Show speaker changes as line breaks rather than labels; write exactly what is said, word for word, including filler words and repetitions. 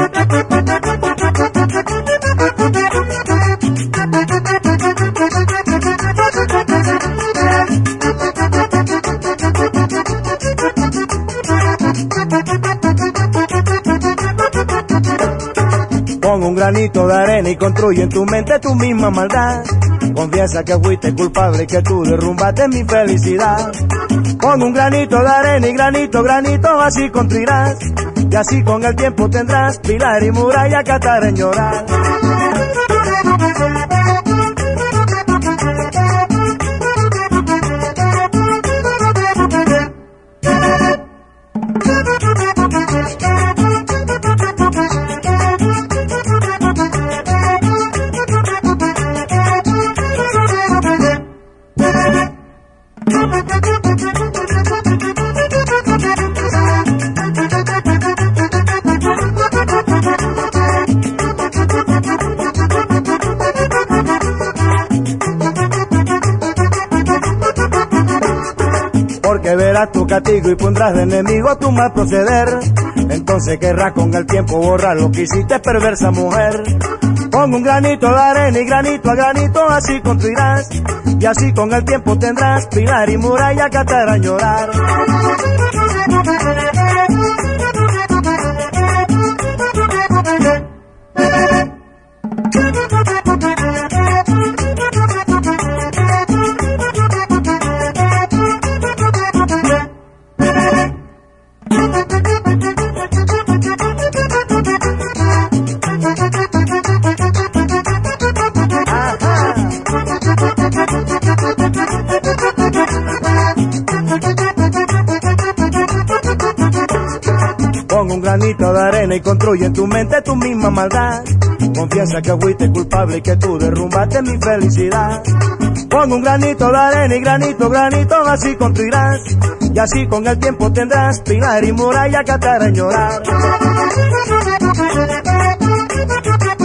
Pon un granito de arena y construye en tu mente tu misma maldad. Confiesa que fuiste culpable y que tú derrumbaste mi felicidad. Pon un granito de arena y granito, granito, así construirás. Y así con el tiempo tendrás pilar y muralla que atar en llorar. Porque verás tu castigo y pondrás de enemigo tu mal proceder. Entonces querrás con el tiempo borrar lo que hiciste, perversa mujer. Pon un granito de arena y granito a granito así construirás. Y así con el tiempo tendrás pilar y muralla que te harán llorar. Pon un granito de arena y construye en tu mente tu misma maldad. Confiesa que fuiste culpable y que tú derrumbaste mi felicidad. Pon un granito de arena y granito, granito, así construirás. Y así con el tiempo tendrás pilar y muralla que te harán llorar.